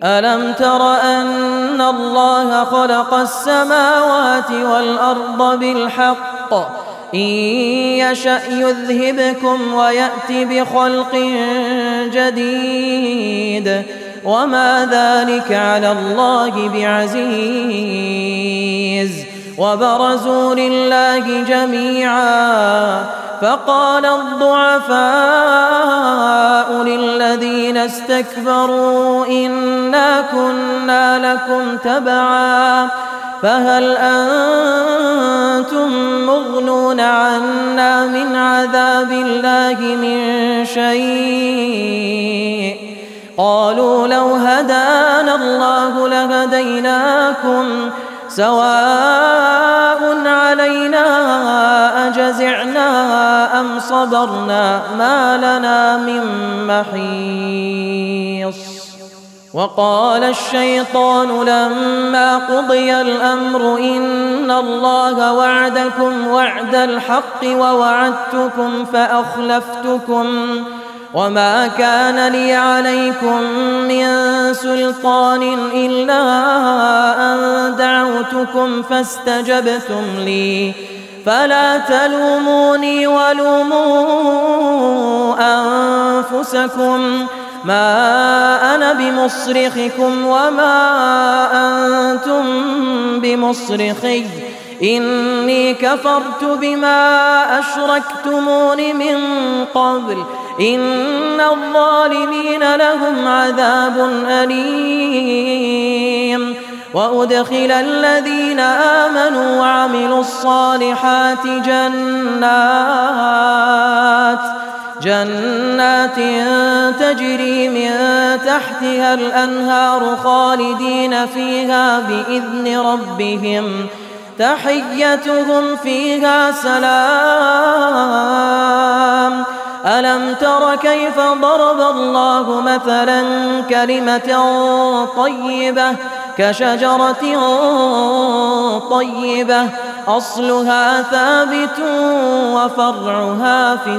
ألم تر أن الله خلق السماوات والأرض بالحق إن يشأ يذهبكم ويأت بخلق جديد وما ذلك على الله بعزيز وبرزوا لله جميعا فقال الضعفاء للذين استكبروا إنا كنا لكم تبعا فهل أنتم مغنون عنا من عذاب الله من شيء قالوا لو هدانا الله لهديناكم سواء علينا أجزعنا أم صبرنا ما لنا من محيص وقال الشيطان لما قضي الأمر إن الله وعدكم وعد الحق ووعدتكم فأخلفتكم وما كان لي عليكم من سلطان إلا أن دعوتكم فاستجبتم لي فلا تلوموني ولوموا أنفسكم ما أنا بمصرخكم وما أنتم بمصرخي إني كفرت بما أشركتمون من قبل إن الظالمين لهم عذاب أليم وأدخل الذين آمنوا وعملوا الصالحات جنات تجري من تحتها الأنهار خالدين فيها بإذن ربهم تحيتهم فيها سلام ألم تر كيف ضرب الله مثلا كلمة طيبة كشجرة طيبة أصلها ثابت وفرعها في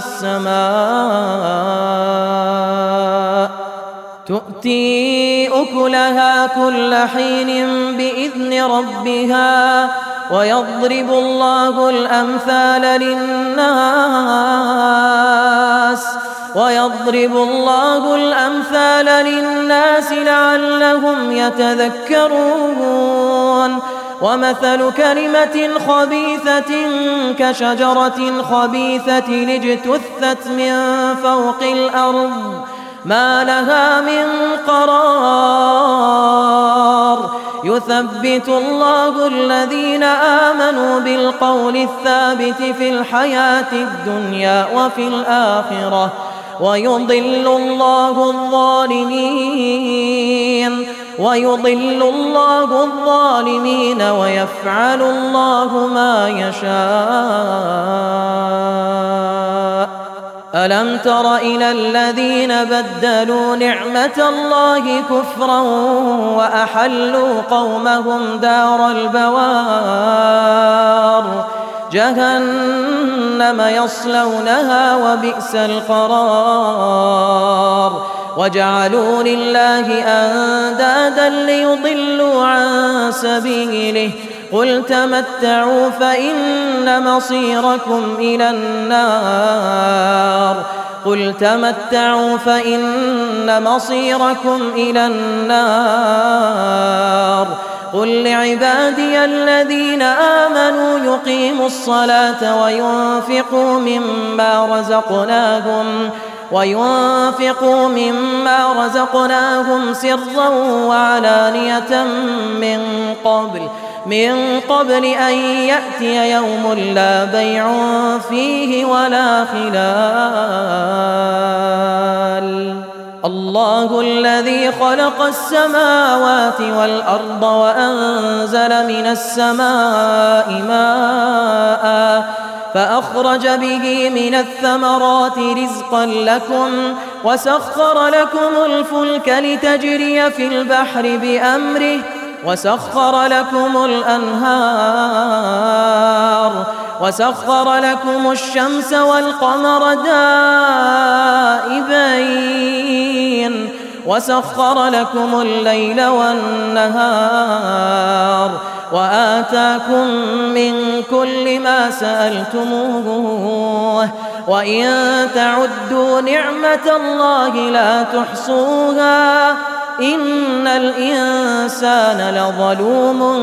السماء تؤتي أكلها كل حين بإذن ربها ويضرب الله الأمثال للناس لعلهم يتذكرون ومثل كلمة خبيثة كشجرة خبيثة اجتثت من فوق الأرض ما لها من قرار يثبت الله الذين آمنوا بالقول الثابت في الحياة الدنيا وفي الآخرة ويضل الله الظالمين ويفعل الله ما يشاء ألم تر إلى الذين بدلوا نعمة الله كفرا وأحلوا قومهم دار البوار جهنم يصلونها وبئس القرار وجعلوا لله أندادا ليضلوا عن سبيله قل تمتعوا فإن مصيركم إلى النار قل لعبادي الذين آمنوا يقيموا الصلاة وينفقوا مما رزقناهم سرا وعلانية من قبل أن يأتي يوم لا بيع فيه ولا خلال الله الذي خلق السماوات والأرض وأنزل من السماء ماء فأخرج به من الثمرات رزقا لكم وسخر لكم الفلك لتجري في البحر بأمره وسخر لكم الأنهار وسخر لكم الشمس والقمر دائبين وسخر لكم الليل والنهار وآتاكم من كل ما سألتموه وإن تعدوا نعمة الله لا تحصوها إن الإنسان لظلوم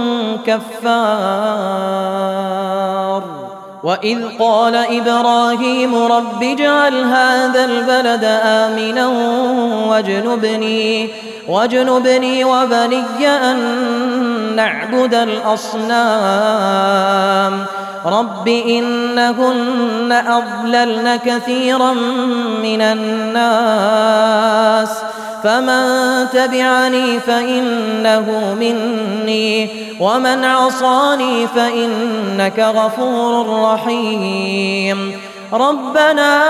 كفار وإذ قال إبراهيم رب اجعل هذا البلد آمنا واجنبني وبني أن نعبد الأصنام رب إنهن أضللن كثيرا من الناس فمن تبعني فإنه مني ومن عصاني فإنك غفور رحيم ربنا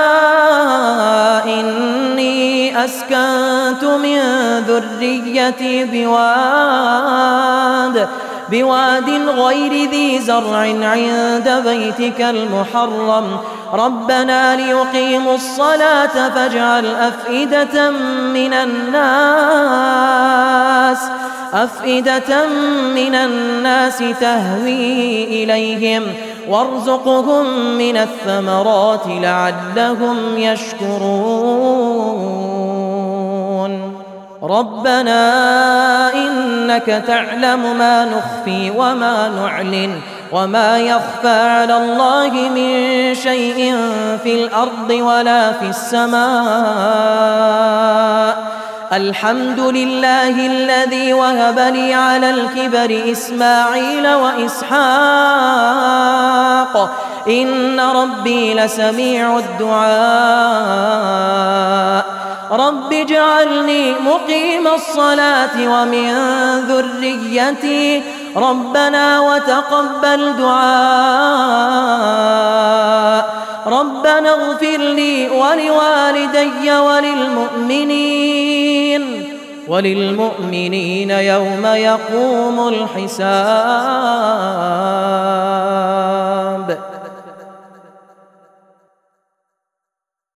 إني أسكنت من ذريتي بواد غير ذي زرع عند بيتك المحرم ربنا ليقيموا الصلاة فاجعل أفئدة من الناس تهوي إليهم وارزقهم من الثمرات لعلهم يشكرون ربنا إنك تعلم ما نخفي وما نعلن وما يخفى على الله من شيء في الأرض ولا في السماء الحمد لله الذي وهب لي على الكبر إسماعيل وإسحاق إن ربي لسميع الدعاء رب اجعلني مقيم الصلاة ومن ذريتي ربنا وتقبل دعاء ربنا اغفر لي ولوالدي وللمؤمنين يوم يقوم الحساب.